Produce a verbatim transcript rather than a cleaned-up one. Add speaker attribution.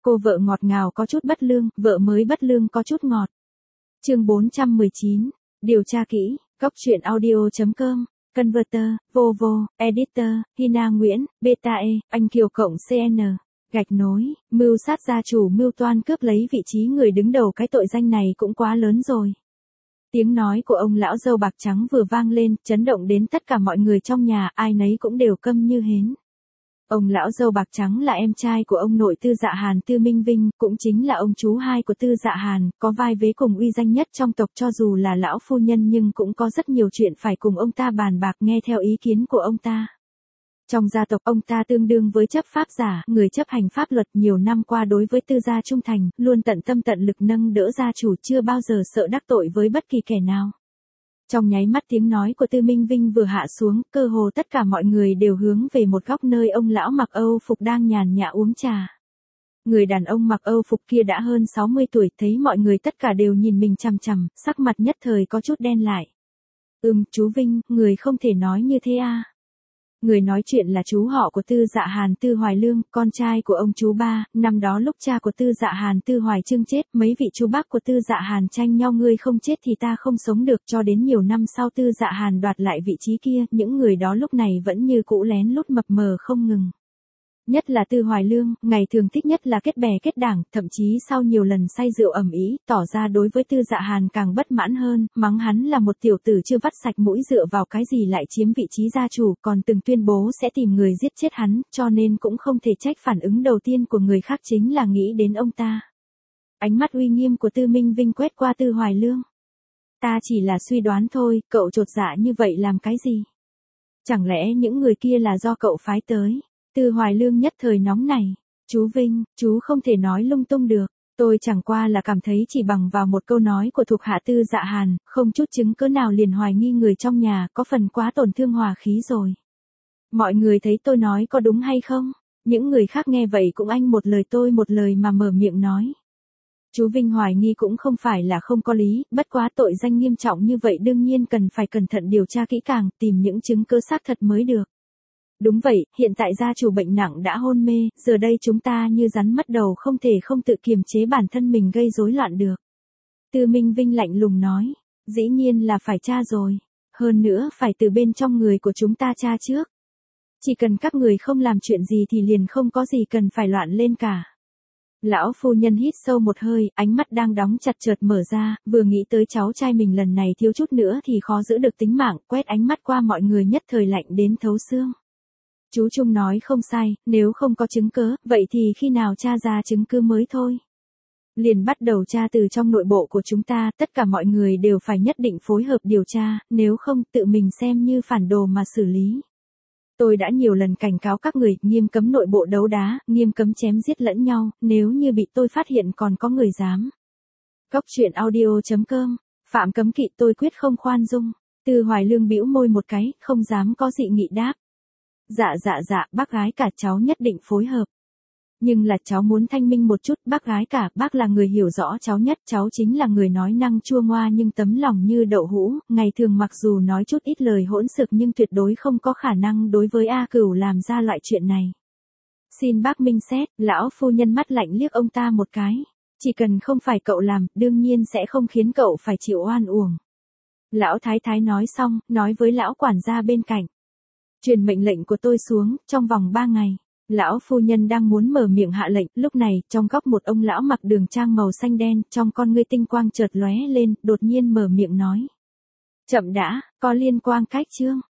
Speaker 1: Cô vợ ngọt ngào có chút bất lương, vợ mới bất lương có chút ngọt. Chương bốn trăm mười chín, điều tra kỹ, Cóc truyện audio chấm com, Converter, Vovo, Editor, Hina Nguyễn, Beta E, Anh Kiều cộng xê en, gạch nối, mưu sát gia chủ mưu toan cướp lấy vị trí người đứng đầu, cái tội danh này cũng quá lớn rồi. Tiếng nói của ông lão râu bạc trắng vừa vang lên, chấn động đến tất cả mọi người trong nhà, ai nấy cũng đều câm như hến. Ông lão râu bạc trắng là em trai của ông nội Tư Dạ Hàn Tư Minh Vinh, cũng chính là ông chú hai của Tư Dạ Hàn, có vai vế cùng uy danh nhất trong tộc, cho dù là lão phu nhân nhưng cũng có rất nhiều chuyện phải cùng ông ta bàn bạc nghe theo ý kiến của ông ta. Trong gia tộc ông ta tương đương với chấp pháp giả, người chấp hành pháp luật, nhiều năm qua đối với Tư gia trung thành, luôn tận tâm tận lực nâng đỡ gia chủ, chưa bao giờ sợ đắc tội với bất kỳ kẻ nào. Trong nháy mắt tiếng nói của Tư Minh Vinh vừa hạ xuống, cơ hồ tất cả mọi người đều hướng về một góc nơi ông lão mặc Âu phục đang nhàn nhã uống trà. Người đàn ông mặc Âu phục kia đã hơn sáu mươi tuổi, thấy mọi người tất cả đều nhìn mình chằm chằm, sắc mặt nhất thời có chút đen lại. Ừm, chú Vinh, người không thể nói như thế à. Người nói chuyện là chú họ của Tư Dạ Hàn Tư Hoài Lương, con trai của ông chú ba, năm đó lúc cha của Tư Dạ Hàn Tư Hoài Trương chết, mấy vị chú bác của Tư Dạ Hàn tranh nhau, ngươi không chết thì ta không sống được, cho đến nhiều năm sau Tư Dạ Hàn đoạt lại vị trí kia, những người đó lúc này vẫn như cũ lén lút mập mờ không ngừng. Nhất là Tư Hoài Lương, ngày thường thích nhất là kết bè kết đảng, thậm chí sau nhiều lần say rượu ầm ĩ, tỏ ra đối với Tư Dạ Hàn càng bất mãn hơn, mắng hắn là một tiểu tử chưa vắt sạch mũi, dựa vào cái gì lại chiếm vị trí gia chủ, còn từng tuyên bố sẽ tìm người giết chết hắn, cho nên cũng không thể trách phản ứng đầu tiên của người khác chính là nghĩ đến ông ta. Ánh mắt uy nghiêm của Tư Minh Vinh quét qua Tư Hoài Lương. Ta chỉ là suy đoán thôi, cậu chột dạ như vậy làm cái gì? Chẳng lẽ những người kia là do cậu phái tới? Tư Hoài Lương nhất thời nóng nảy. Chú Vinh, chú không thể nói lung tung được. Tôi chẳng qua là cảm thấy chỉ bằng vào một câu nói của thuộc hạ Tư Dạ Hàn, không chút chứng cớ nào liền hoài nghi người trong nhà, có phần quá tổn thương hòa khí rồi. Mọi người thấy tôi nói có đúng hay không? Những người khác nghe vậy cũng anh một lời tôi một lời mà mở miệng nói. Chú Vinh hoài nghi cũng không phải là không có lý, bất quá tội danh nghiêm trọng như vậy đương nhiên cần phải cẩn thận điều tra kỹ càng, tìm những chứng cứ xác thật mới được. Đúng vậy, hiện tại gia chủ bệnh nặng đã hôn mê, giờ đây chúng ta như rắn mất đầu, không thể không tự kiềm chế bản thân mình gây rối loạn được. Tư Minh Vinh lạnh lùng nói, dĩ nhiên là phải tra rồi, hơn nữa phải từ bên trong người của chúng ta tra trước. Chỉ cần các người không làm chuyện gì thì liền không có gì cần phải loạn lên cả. Lão phu nhân hít sâu một hơi, ánh mắt đang đóng chặt chợt mở ra, vừa nghĩ tới cháu trai mình lần này thiếu chút nữa thì khó giữ được tính mạng, quét ánh mắt qua mọi người nhất thời lạnh đến thấu xương. Chú Trung nói không sai, nếu không có chứng cứ, vậy thì khi nào tra ra chứng cứ mới thôi. Liền bắt đầu tra từ trong nội bộ của chúng ta, tất cả mọi người đều phải nhất định phối hợp điều tra, nếu không tự mình xem như phản đồ mà xử lý. Tôi đã nhiều lần cảnh cáo các người, nghiêm cấm nội bộ đấu đá, nghiêm cấm chém giết lẫn nhau, nếu như bị tôi phát hiện còn có người dám. Cóc truyện audio chấm com, phạm cấm kỵ tôi quyết không khoan dung. Tư Hoài Lương bĩu môi một cái, không dám có dị nghị đáp. Dạ dạ dạ, bác gái cả, cháu nhất định phối hợp. Nhưng là cháu muốn thanh minh một chút, bác gái cả, bác là người hiểu rõ cháu nhất, cháu chính là người nói năng chua ngoa nhưng tấm lòng như đậu hũ, ngày thường mặc dù nói chút ít lời hỗn xược nhưng tuyệt đối không có khả năng đối với A Cửu làm ra loại chuyện này. Xin bác minh xét, lão phu nhân mắt lạnh liếc ông ta một cái. Chỉ cần không phải cậu làm, đương nhiên sẽ không khiến cậu phải chịu oan uổng. Lão thái thái nói xong, nói với lão quản gia bên cạnh. Truyền mệnh lệnh của tôi xuống, trong vòng ba ngày. Lão phu nhân đang muốn mở miệng hạ lệnh, lúc này, trong góc một ông lão mặc đường trang màu xanh đen, trong con ngươi tinh quang chợt lóe lên, đột nhiên mở miệng nói. Chậm đã, có liên quan cách chương.